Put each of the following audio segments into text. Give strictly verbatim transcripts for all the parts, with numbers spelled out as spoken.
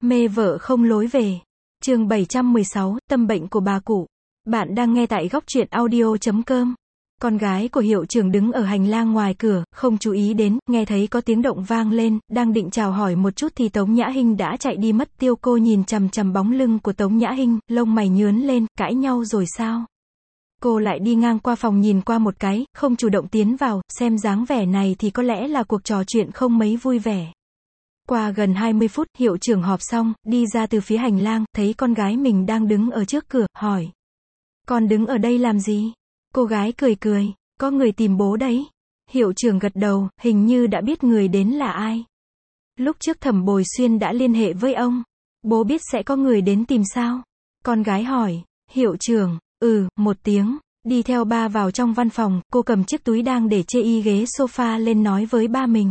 Mê vợ không lối về. Chương bảy trăm mười sáu, tâm bệnh của bà cụ. Bạn đang nghe tại góc truyện audio chấm com. Con gái của hiệu trưởng đứng ở hành lang ngoài cửa, không chú ý đến, nghe thấy có tiếng động vang lên, đang định chào hỏi một chút thì Tống Nhã Hinh đã chạy đi mất tiêu. Cô nhìn chằm chằm bóng lưng của Tống Nhã Hinh, lông mày nhướn lên, cãi nhau rồi sao? Cô lại đi ngang qua phòng nhìn qua một cái, không chủ động tiến vào, xem dáng vẻ này thì có lẽ là cuộc trò chuyện không mấy vui vẻ. Qua gần hai mươi phút, hiệu trưởng họp xong, đi ra từ phía hành lang, thấy con gái mình đang đứng ở trước cửa, hỏi. Con đứng ở đây làm gì? Cô gái cười cười, có người tìm bố đấy. Hiệu trưởng gật đầu, hình như đã biết người đến là ai. Lúc trước Thẩm Bồi Xuyên đã liên hệ với ông. Bố biết sẽ có người đến tìm sao? Con gái hỏi. Hiệu trưởng, ừ, một tiếng. Đi theo ba vào trong văn phòng, cô cầm chiếc túi đang để chê y ghế sofa lên nói với ba mình.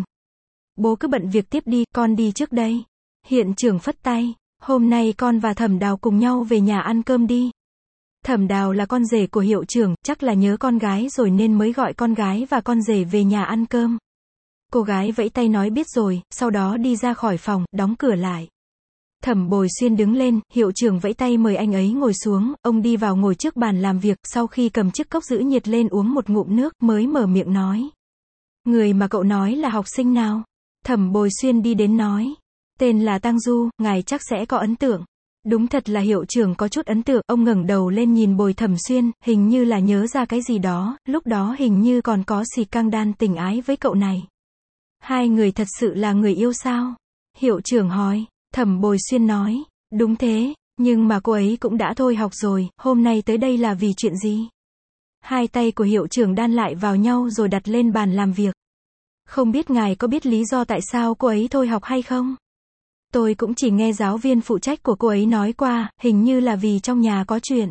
Bố cứ bận việc tiếp đi, con đi trước đây. Hiện trưởng phất tay. Hôm nay con và Thẩm Đào cùng nhau về nhà ăn cơm đi. Thẩm Đào là con rể của hiệu trưởng, chắc là nhớ con gái rồi nên mới gọi con gái và con rể về nhà ăn cơm. Cô gái vẫy tay nói biết rồi, sau đó đi ra khỏi phòng, đóng cửa lại. Thẩm Bồi Xuyên đứng lên, hiệu trưởng vẫy tay mời anh ấy ngồi xuống, ông đi vào ngồi trước bàn làm việc, sau khi cầm chiếc cốc giữ nhiệt lên uống một ngụm nước, mới mở miệng nói. Người mà cậu nói là học sinh nào? Thẩm Bồi Xuyên đi đến nói. Tên là Tang Du, ngài chắc sẽ có ấn tượng. Đúng thật là hiệu trưởng có chút ấn tượng, ông ngẩng đầu lên nhìn Bồi Thẩm Xuyên, hình như là nhớ ra cái gì đó, lúc đó hình như còn có xì căng đan tình ái với cậu này. Hai người thật sự là người yêu sao? Hiệu trưởng hỏi. Thẩm Bồi Xuyên nói. Đúng thế, nhưng mà cô ấy cũng đã thôi học rồi, hôm nay tới đây là vì chuyện gì? Hai tay của hiệu trưởng đan lại vào nhau rồi đặt lên bàn làm việc. Không biết ngài có biết lý do tại sao cô ấy thôi học hay không? Tôi cũng chỉ nghe giáo viên phụ trách của cô ấy nói qua, hình như là vì trong nhà có chuyện.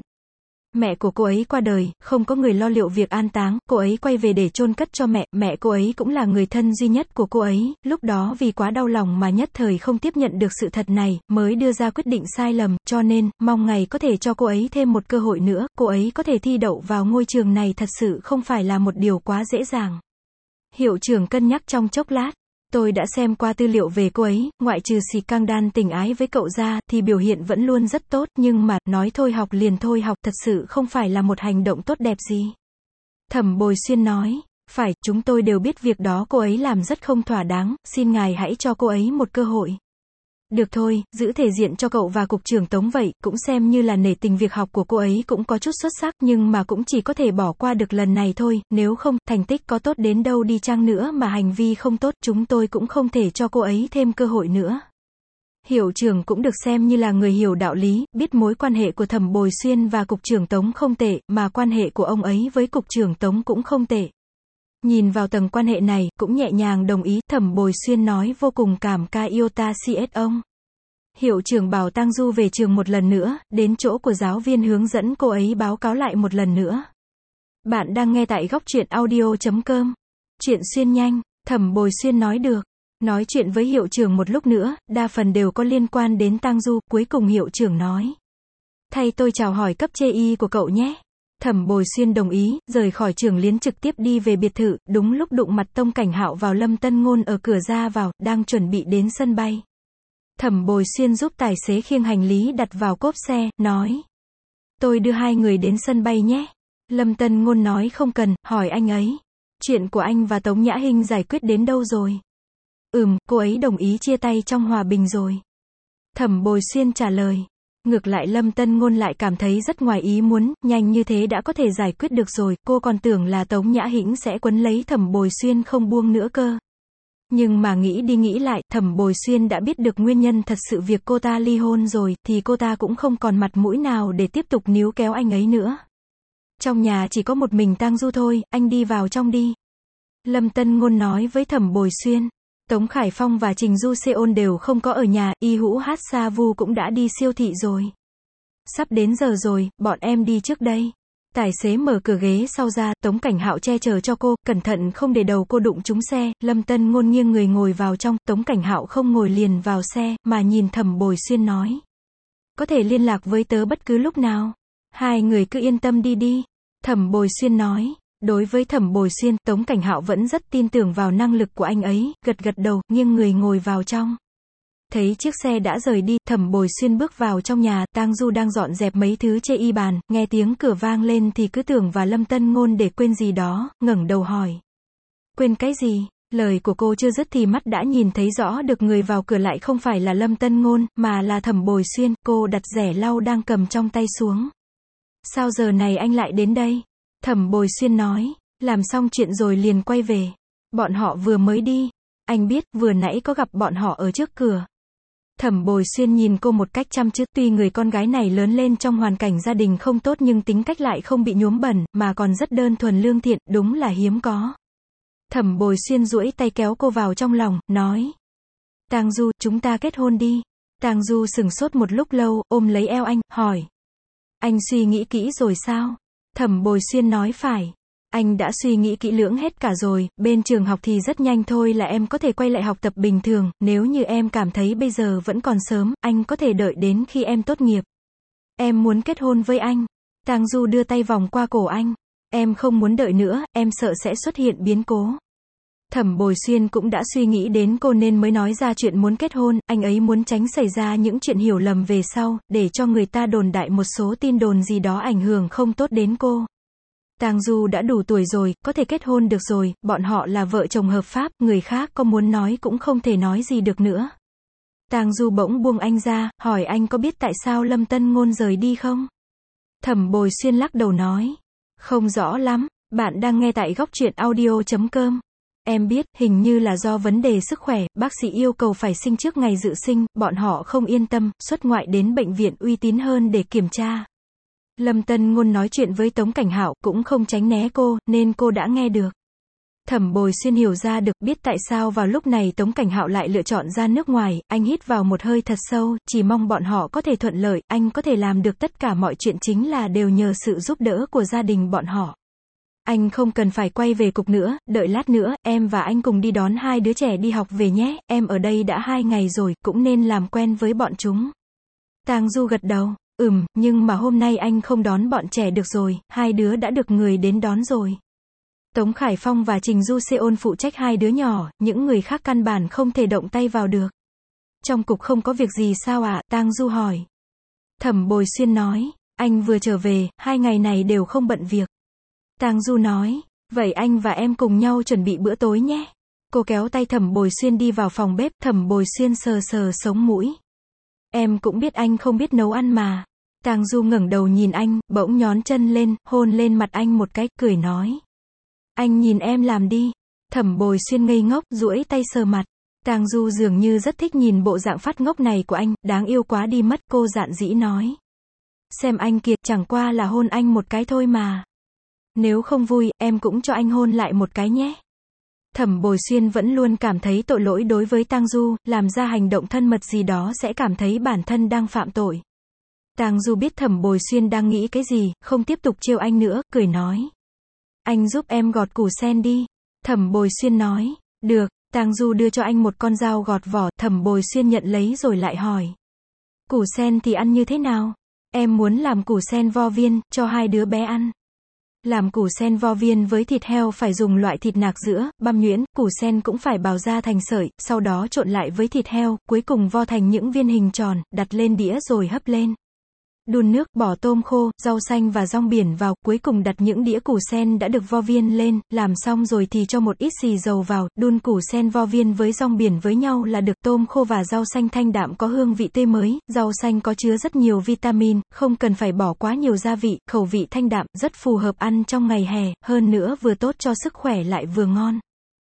Mẹ của cô ấy qua đời, không có người lo liệu việc an táng, cô ấy quay về để chôn cất cho mẹ, mẹ cô ấy cũng là người thân duy nhất của cô ấy, lúc đó vì quá đau lòng mà nhất thời không tiếp nhận được sự thật này, mới đưa ra quyết định sai lầm, cho nên, mong ngài có thể cho cô ấy thêm một cơ hội nữa, cô ấy có thể thi đậu vào ngôi trường này thật sự không phải là một điều quá dễ dàng. Hiệu trưởng cân nhắc trong chốc lát. Tôi đã xem qua tư liệu về cô ấy, ngoại trừ xì căng đan tình ái với cậu ra, thì biểu hiện vẫn luôn rất tốt, nhưng mà, nói thôi học liền thôi học thật sự không phải là một hành động tốt đẹp gì. Thẩm Bồi Xuyên nói, phải, chúng tôi đều biết việc đó cô ấy làm rất không thỏa đáng, xin ngài hãy cho cô ấy một cơ hội. Được thôi, giữ thể diện cho cậu và cục trưởng Tống vậy, cũng xem như là nể tình việc học của cô ấy cũng có chút xuất sắc, nhưng mà cũng chỉ có thể bỏ qua được lần này thôi, nếu không, thành tích có tốt đến đâu đi chăng nữa mà hành vi không tốt, chúng tôi cũng không thể cho cô ấy thêm cơ hội nữa. Hiệu trưởng cũng được xem như là người hiểu đạo lý, biết mối quan hệ của Thẩm Bồi Xuyên và cục trưởng Tống không tệ, mà quan hệ của ông ấy với cục trưởng Tống cũng không tệ. Nhìn vào tầng quan hệ này, cũng nhẹ nhàng đồng ý, Thẩm Bồi Xuyên nói vô cùng cảm ca yêu ta cs ông. Hiệu trưởng bảo Tang Du về trường một lần nữa, đến chỗ của giáo viên hướng dẫn cô ấy báo cáo lại một lần nữa. Bạn đang nghe tại góc truyện audio chấm com. Chuyện xuyên nhanh, Thẩm Bồi Xuyên nói được. Nói chuyện với hiệu trưởng một lúc nữa, đa phần đều có liên quan đến Tang Du, cuối cùng hiệu trưởng nói. Thay tôi chào hỏi cấp chê y của cậu nhé. Thẩm Bồi Xuyên đồng ý, rời khỏi trường Liến trực tiếp đi về biệt thự, đúng lúc đụng mặt Tông Cảnh Hạo vào Lâm Tân Ngôn ở cửa ra vào, đang chuẩn bị đến sân bay. Thẩm Bồi Xuyên giúp tài xế khiêng hành lý đặt vào cốp xe, nói. Tôi đưa hai người đến sân bay nhé. Lâm Tân Ngôn nói không cần, hỏi anh ấy. Chuyện của anh và Tống Nhã Hinh giải quyết đến đâu rồi? Ừm, cô ấy đồng ý chia tay trong hòa bình rồi. Thẩm Bồi Xuyên trả lời. Ngược lại Lâm Tân Ngôn lại cảm thấy rất ngoài ý muốn, nhanh như thế đã có thể giải quyết được rồi, cô còn tưởng là Tống Nhã Hĩnh sẽ quấn lấy Thẩm Bồi Xuyên không buông nữa cơ. Nhưng mà nghĩ đi nghĩ lại, Thẩm Bồi Xuyên đã biết được nguyên nhân thật sự việc cô ta ly hôn rồi, thì cô ta cũng không còn mặt mũi nào để tiếp tục níu kéo anh ấy nữa. Trong nhà chỉ có một mình Tang Du thôi, anh đi vào trong đi. Lâm Tân Ngôn nói với Thẩm Bồi Xuyên. Tống Khải Phong và Trình Du Seon đều không có ở nhà, Y Hữu Hát Sa Vu cũng đã đi siêu thị rồi. Sắp đến giờ rồi, bọn em đi trước đây. Tài xế mở cửa ghế sau ra, Tống Cảnh Hạo che chở cho cô, cẩn thận không để đầu cô đụng trúng xe, Lâm Tân Ngôn nghiêng người ngồi vào trong, Tống Cảnh Hạo không ngồi liền vào xe, mà nhìn Thẩm Bồi Xuyên nói. Có thể liên lạc với tớ bất cứ lúc nào. Hai người cứ yên tâm đi đi. Thẩm Bồi Xuyên nói. Đối với Thẩm Bồi Xuyên, Tống Cảnh Hạo vẫn rất tin tưởng vào năng lực của anh ấy, gật gật đầu, nghiêng người ngồi vào trong. Thấy chiếc xe đã rời đi, Thẩm Bồi Xuyên bước vào trong nhà, Tang Du đang dọn dẹp mấy thứ chê y bàn, nghe tiếng cửa vang lên thì cứ tưởng và Lâm Tân Ngôn để quên gì đó, ngẩng đầu hỏi. Quên cái gì? Lời của cô chưa dứt thì mắt đã nhìn thấy rõ được người vào cửa lại không phải là Lâm Tân Ngôn, mà là Thẩm Bồi Xuyên, cô đặt rẻ lau đang cầm trong tay xuống. Sao giờ này anh lại đến đây? Thẩm Bồi Xuyên nói, làm xong chuyện rồi liền quay về. Bọn họ vừa mới đi. Anh biết, vừa nãy có gặp bọn họ ở trước cửa. Thẩm Bồi Xuyên nhìn cô một cách chăm chú, tuy người con gái này lớn lên trong hoàn cảnh gia đình không tốt nhưng tính cách lại không bị nhuốm bẩn, mà còn rất đơn thuần lương thiện, đúng là hiếm có. Thẩm Bồi Xuyên duỗi tay kéo cô vào trong lòng, nói. Tang Du, chúng ta kết hôn đi. Tang Du sững sốt một lúc lâu, ôm lấy eo anh, hỏi. Anh suy nghĩ kỹ rồi sao? Thẩm Bồi Xuyên nói phải. Anh đã suy nghĩ kỹ lưỡng hết cả rồi, bên trường học thì rất nhanh thôi là em có thể quay lại học tập bình thường, nếu như em cảm thấy bây giờ vẫn còn sớm, anh có thể đợi đến khi em tốt nghiệp. Em muốn kết hôn với anh. Tang Du đưa tay vòng qua cổ anh. Em không muốn đợi nữa, em sợ sẽ xuất hiện biến cố. Thẩm Bồi Xuyên cũng đã suy nghĩ đến cô nên mới nói ra chuyện muốn kết hôn, anh ấy muốn tránh xảy ra những chuyện hiểu lầm về sau, để cho người ta đồn đại một số tin đồn gì đó ảnh hưởng không tốt đến cô. Tang Du đã đủ tuổi rồi, có thể kết hôn được rồi, bọn họ là vợ chồng hợp pháp, người khác có muốn nói cũng không thể nói gì được nữa. Tang Du bỗng buông anh ra, hỏi anh có biết tại sao Lâm Tân Ngôn rời đi không? Thẩm Bồi Xuyên lắc đầu nói. Không rõ lắm, bạn đang nghe tại góc truyện audio chấm com. Em biết, hình như là do vấn đề sức khỏe, bác sĩ yêu cầu phải sinh trước ngày dự sinh, bọn họ không yên tâm, xuất ngoại đến bệnh viện uy tín hơn để kiểm tra. Lâm Tân Ngôn nói chuyện với Tống Cảnh Hạo, cũng không tránh né cô, nên cô đã nghe được. Thẩm Bồi Xuyên hiểu ra được, biết tại sao vào lúc này Tống Cảnh Hạo lại lựa chọn ra nước ngoài, anh hít vào một hơi thật sâu, chỉ mong bọn họ có thể thuận lợi, anh có thể làm được tất cả mọi chuyện chính là đều nhờ sự giúp đỡ của gia đình bọn họ. Anh không cần phải quay về cục nữa, đợi lát nữa, em và anh cùng đi đón hai đứa trẻ đi học về nhé, em ở đây đã hai ngày rồi, cũng nên làm quen với bọn chúng. Tang Du gật đầu, ừm, nhưng mà hôm nay anh không đón bọn trẻ được rồi, hai đứa đã được người đến đón rồi. Tống Khải Phong và Trình Du Seon phụ trách hai đứa nhỏ, những người khác căn bản không thể động tay vào được. Trong cục không có việc gì sao ạ? Tang Du hỏi. Thẩm Bồi Xuyên nói, anh vừa trở về, hai ngày này đều không bận việc. Tang Du nói, vậy anh và em cùng nhau chuẩn bị bữa tối nhé. Cô kéo tay Thẩm Bồi Xuyên đi vào phòng bếp, Thẩm Bồi Xuyên sờ sờ sống mũi. Em cũng biết anh không biết nấu ăn mà. Tang Du ngẩng đầu nhìn anh, bỗng nhón chân lên, hôn lên mặt anh một cái, cười nói. Anh nhìn em làm đi. Thẩm Bồi Xuyên ngây ngốc, duỗi tay sờ mặt. Tang Du dường như rất thích nhìn bộ dạng phát ngốc này của anh, đáng yêu quá đi mất, cô dạn dĩ nói. Xem anh kìa, chẳng qua là hôn anh một cái thôi mà. Nếu không vui, em cũng cho anh hôn lại một cái nhé. Thẩm Bồi Xuyên vẫn luôn cảm thấy tội lỗi đối với Tang Du, làm ra hành động thân mật gì đó sẽ cảm thấy bản thân đang phạm tội. Tang Du biết Thẩm Bồi Xuyên đang nghĩ cái gì, không tiếp tục trêu anh nữa, cười nói. Anh giúp em gọt củ sen đi. Thẩm Bồi Xuyên nói. Được. Tang Du đưa cho anh một con dao gọt vỏ, Thẩm Bồi Xuyên nhận lấy rồi lại hỏi. Củ sen thì ăn như thế nào? Em muốn làm củ sen vo viên, cho hai đứa bé ăn. Làm củ sen vo viên với thịt heo phải dùng loại thịt nạc giữa, băm nhuyễn, củ sen cũng phải bào ra thành sợi, sau đó trộn lại với thịt heo, cuối cùng vo thành những viên hình tròn, đặt lên đĩa rồi hấp lên. Đun nước, bỏ tôm khô, rau xanh và rong biển vào, cuối cùng đặt những đĩa củ sen đã được vo viên lên, làm xong rồi thì cho một ít xì dầu vào, đun củ sen vo viên với rong biển với nhau là được. Tôm khô và rau xanh thanh đạm có hương vị tươi mới, rau xanh có chứa rất nhiều vitamin, không cần phải bỏ quá nhiều gia vị, khẩu vị thanh đạm, rất phù hợp ăn trong ngày hè, hơn nữa vừa tốt cho sức khỏe lại vừa ngon.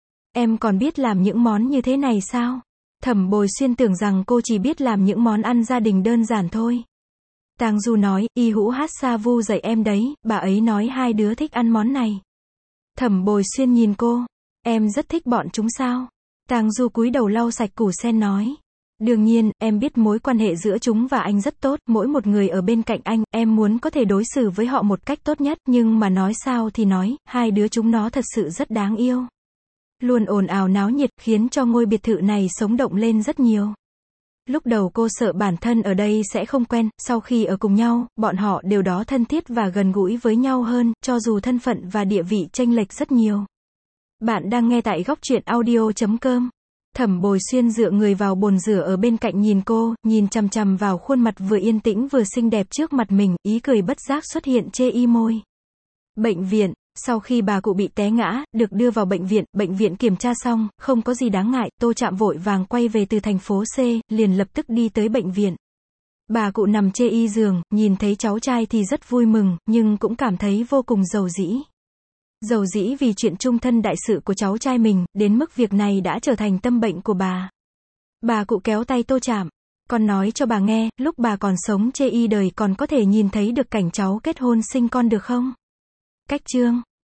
Em còn biết làm những món như thế này sao? Thẩm Bồi Xuyên tưởng rằng cô chỉ biết làm những món ăn gia đình đơn giản thôi. Tang Du nói, Y Hữu Hát Sa Vu dạy em đấy, bà ấy nói hai đứa thích ăn món này. Thẩm Bồi Xuyên nhìn cô, em rất thích bọn chúng sao? Tang Du cúi đầu lau sạch củ sen nói. Đương nhiên, em biết mối quan hệ giữa chúng và anh rất tốt, mỗi một người ở bên cạnh anh, em muốn có thể đối xử với họ một cách tốt nhất, nhưng mà nói sao thì nói, hai đứa chúng nó thật sự rất đáng yêu. Luôn ồn ào náo nhiệt, khiến cho ngôi biệt thự này sống động lên rất nhiều. Lúc đầu cô sợ bản thân ở đây sẽ không quen, sau khi ở cùng nhau, bọn họ đều đó thân thiết và gần gũi với nhau hơn, cho dù thân phận và địa vị chênh lệch rất nhiều. Bạn đang nghe tại góc truyện audio chấm com. Thẩm Bồi Xuyên dựa người vào bồn rửa ở bên cạnh nhìn cô, nhìn chằm chằm vào khuôn mặt vừa yên tĩnh vừa xinh đẹp trước mặt mình, ý cười bất giác xuất hiện chê y môi. Bệnh viện, sau khi bà cụ bị té ngã, được đưa vào bệnh viện, bệnh viện kiểm tra xong, không có gì đáng ngại, Tô Trạm vội vàng quay về từ thành phố C, liền lập tức đi tới bệnh viện. Bà cụ nằm chê y giường, nhìn thấy cháu trai thì rất vui mừng, nhưng cũng cảm thấy vô cùng dầu dĩ. Dầu dĩ vì chuyện chung thân đại sự của cháu trai mình, đến mức việc này đã trở thành tâm bệnh của bà. Bà cụ kéo tay Tô Trạm. Con nói cho bà nghe, lúc bà còn sống chê y đời còn có thể nhìn thấy được cảnh cháu kết hôn sinh con được không? Cách chương